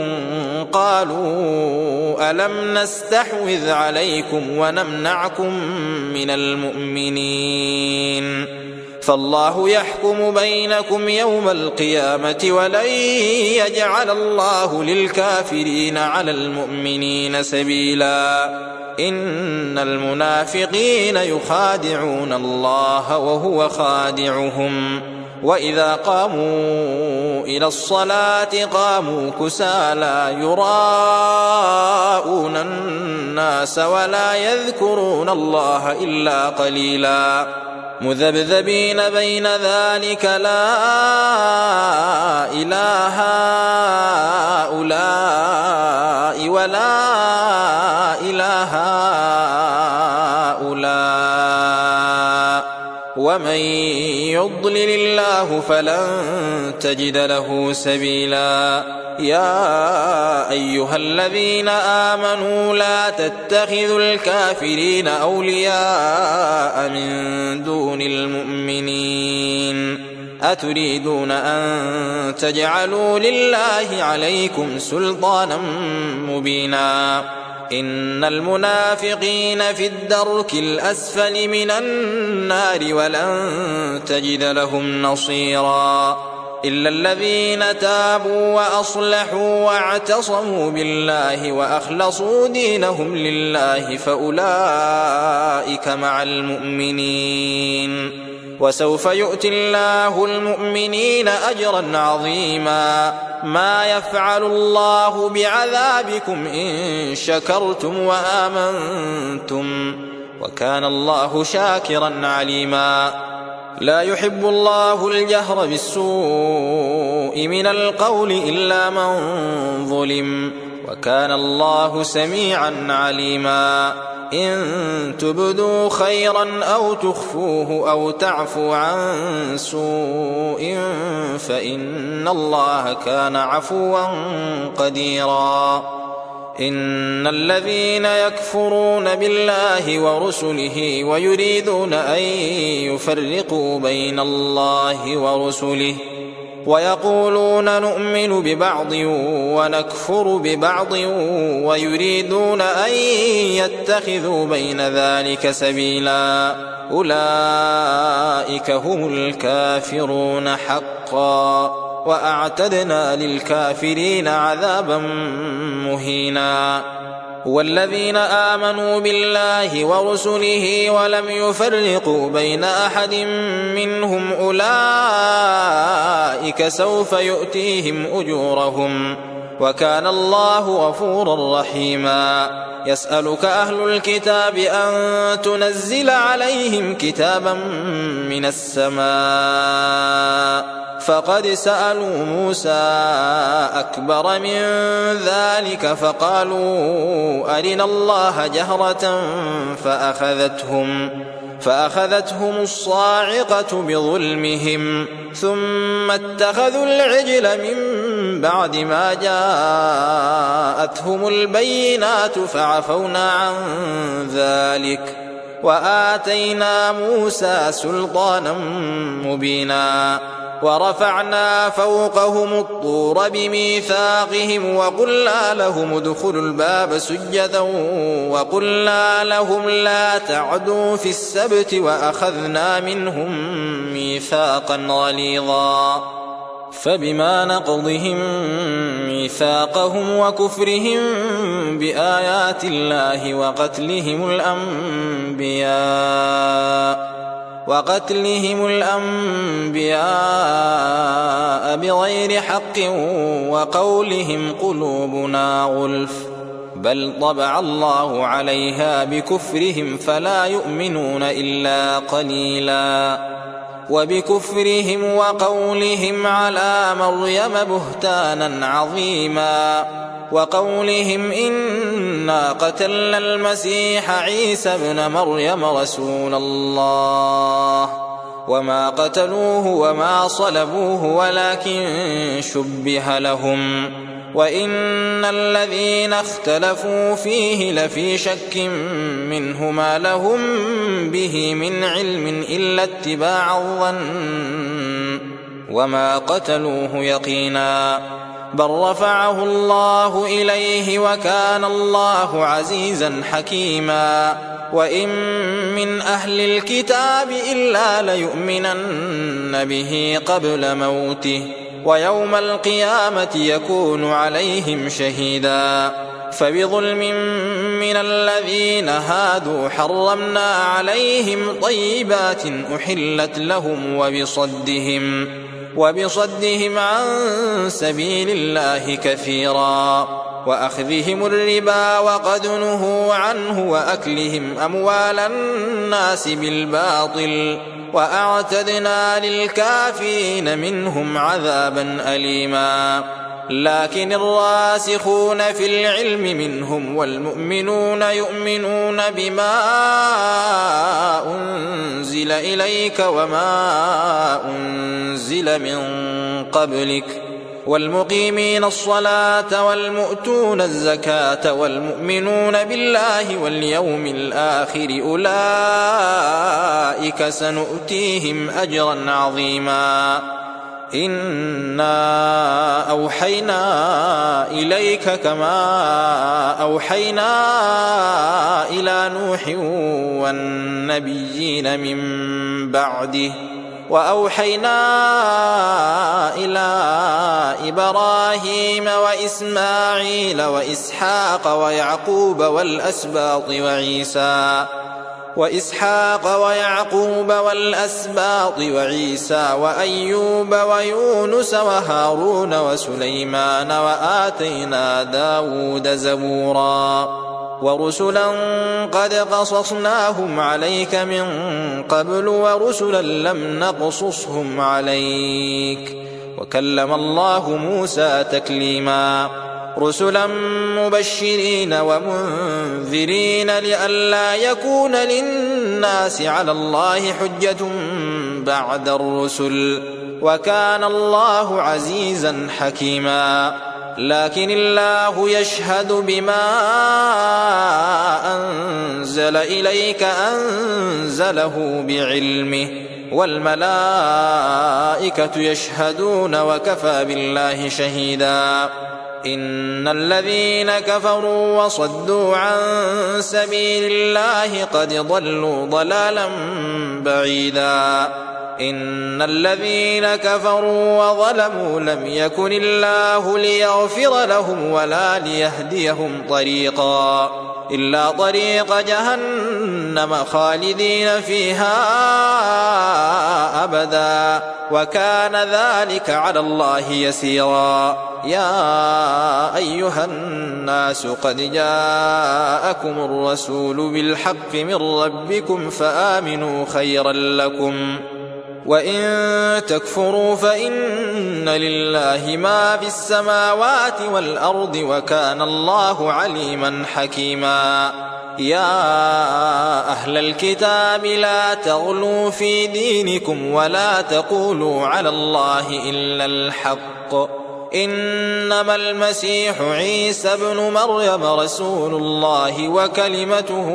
قالوا ألم نستحوذ عليكم ونمنعكم من المؤمنين فالله يحكم بينكم يوم القيامة ولن يجعل الله للكافرين على المؤمنين سبيلا. إن المنافقين يخادعون الله وهو خادعهم وإذا قاموا إلى الصلاة قاموا كسالى يراءون الناس ولا يذكرون الله إلا قليلا مذبذبين بين ذلك لا إله هؤلاء ولا إله هؤلاء ومن يضلل الله فلن تجد له سبيلا. يا أيها الذين آمنوا لا تتخذوا الكافرين أولياء من دون المؤمنين أتريدون أن تجعلوا لله عليكم سلطانا مبينا. إن المنافقين في الدرك الأسفل من النار ولن تجد لهم نصيرا إلا الذين تابوا وأصلحوا واعتصموا بالله وأخلصوا دينهم لله فأولئك مع المؤمنين وسوف يؤتي الله المؤمنين أجرا عظيما. ما يفعل الله بعذابكم إن شكرتم وآمنتم وكان الله شاكرا عليما. لا يحب الله الجهر بالسوء من القول إلا من ظلم وكان الله سميعا عليما. إن تبدوا خيرا أو تخفوه أو تعفو عن سوء فإن الله كان عفوا قديرا. إن الذين يكفرون بالله ورسله ويريدون أن يفرقوا بين الله ورسله ويقولون نؤمن ببعض ونكفر ببعض ويريدون أن يتخذوا بين ذلك سبيلا أولئك هم الكافرون حقا وأعتدنا للكافرين عذابا مهينا. والذين آمنوا بالله ورسله ولم يفرقوا بين أحد منهم أولئك سوف يؤتيهم أجورهم وكان الله غفورا رحيما. يسألك أهل الكتاب أن تنزل عليهم كتابا من السماء فقد سألوا موسى أكبر من ذلك فقالوا أرنا الله جهرة فأخذتهم الصاعقة بظلمهم ثم اتخذوا العجل من بعد ما جاءتهم البينات فعفونا عن ذلك وآتينا موسى سلطانا مبينا. ورفعنا فوقهم الطور بميثاقهم وقلنا لهم ادخلوا الباب سجدا وقلنا لهم لا تعدوا في السبت وأخذنا منهم ميثاقا غليظا. فبما نقضهم ميثاقهم وكفرهم بآيات الله وقتلهم الأنبياء بغير حق وقولهم قلوبنا غلف بل طبع الله عليها بكفرهم فلا يؤمنون إلا قليلا وبكفرهم وقولهم على مريم بهتانا عظيما وقولهم إنا قتلنا المسيح عيسى ابن مريم رسول الله وما قتلوه وما صلبوه ولكن شبه لهم وإن الذين اختلفوا فيه لفي شك منه ما لهم به من علم إلا اتباع الظن وما قتلوه يقينا بل رفعه الله إليه وكان الله عزيزا حكيما وإن من أهل الكتاب إلا ليؤمنن به قبل موته ويوم القيامة يكون عليهم شهيدا فبظلم من الذين هادوا حرمنا عليهم طيبات أحلت لهم وبصدهم عن سبيل الله كثيرا وأخذهم الربا وقد نهوا عنه وأكلهم أموال الناس بالباطل وأعتدنا للكافرين منهم عذابا أليما لكن الراسخون في العلم منهم والمؤمنون يؤمنون بما أنزل إليك وما أنزل من قبلك والمقيمين الصلاة والمؤتون الزكاة والمؤمنون بالله واليوم الآخر أولئك سنؤتيهم أجرا عظيما إنا أوحينا إليك كما أوحينا إلى نوح والنبيين من بعده وأوحينا إلى إبراهيم وإسماعيل وإسحاق ويعقوب والأسباط وعيسى وأيوب ويونس وهارون وسليمان وآتينا داود زبورا ورسلا قد قصصناهم عليك من قبل ورسلا لم نقصصهم عليك وكلم الله موسى تكليما رسلا مبشرين ومنذرين لئلا يكون للناس على الله حجة بعد الرسل وكان الله عزيزا حكيما لكن الله يشهد بما أنزل إليك أنزله بعلمه والملائكة يشهدون وكفى بالله شهيدا إن الذين كفروا وصدوا عن سبيل الله قد ضلوا ضلالا بعيدا إن الذين كفروا وظلموا لم يكن الله ليغفر لهم ولا ليهديهم طريقا إلا طريق جهنم خالدين فيها أبدا وكان ذلك على الله يسيرا يا أيها الناس قد جاءكم الرسول بالحق من ربكم فآمنوا خيرا لكم وإن تكفروا فإن لله ما في السماوات والأرض وكان الله عليما حكيما يا أهل الكتاب لا تغلوا في دينكم ولا تقولوا على الله إلا الحق إنما المسيح عيسى ابن مريم رسول الله وكلمته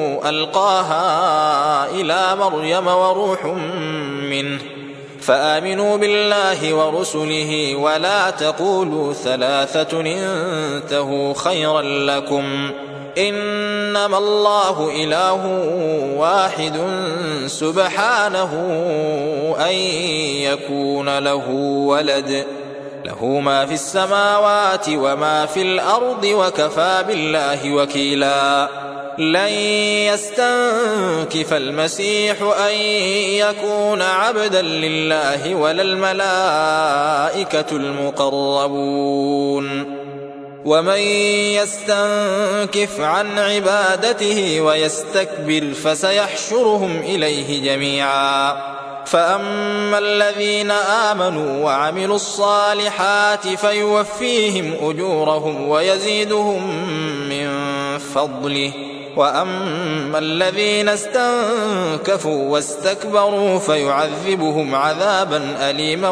ألقاها إلى مريم وروح منه فآمنوا بالله ورسله ولا تقولوا ثلاثة انتهوا خيرا لكم إنما الله إله واحد سبحانه أن يكون له ولد له ما في السماوات وما في الأرض وكفى بالله وكيلا لن يستنكف المسيح أن يكون عبدا لله ولا الملائكة المقربون ومن يستنكف عن عبادته ويستكبر فسيحشرهم إليه جميعا فأما الذين آمنوا وعملوا الصالحات فيوفيهم أجورهم ويزيدهم من فضله وأما الذين استنكفوا واستكبروا فيعذبهم عذابا أليما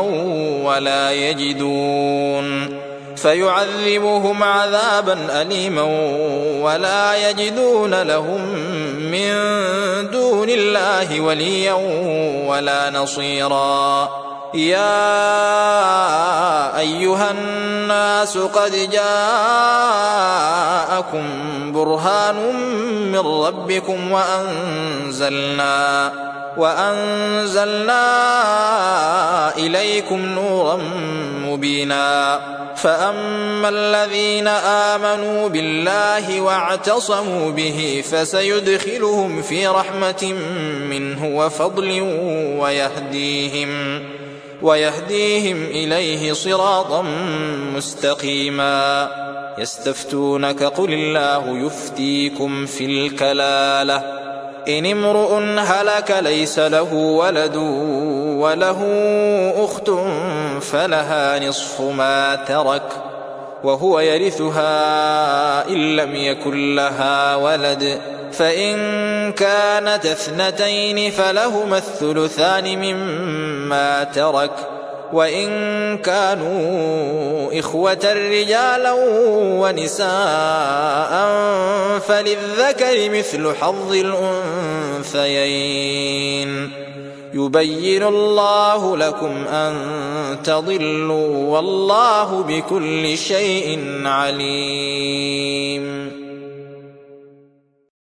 ولا يجدون لهم من دون الله وليا ولا نصيرا يا أيها الناس قد جاءكم برهان من ربكم وأنزلنا إليكم نورا مبينا فأما الذين آمنوا بالله واعتصموا به فسيدخلهم في رحمة منه وفضل ويهديهم إليه صراطا مستقيما يستفتونك قل الله يفتيكم في الكلالة إن امرؤ هلك ليس له ولد وله أخت فلها نصف ما ترك وهو يرثها إن لم يكن لها ولد فإن كانت اثنتين فلهما الثلثان مما ترك وإن كانوا إخوة رجالا ونساء فللذكر مثل حظ الأنثيين يبين الله لكم أن تضلوا والله بكل شيء عليم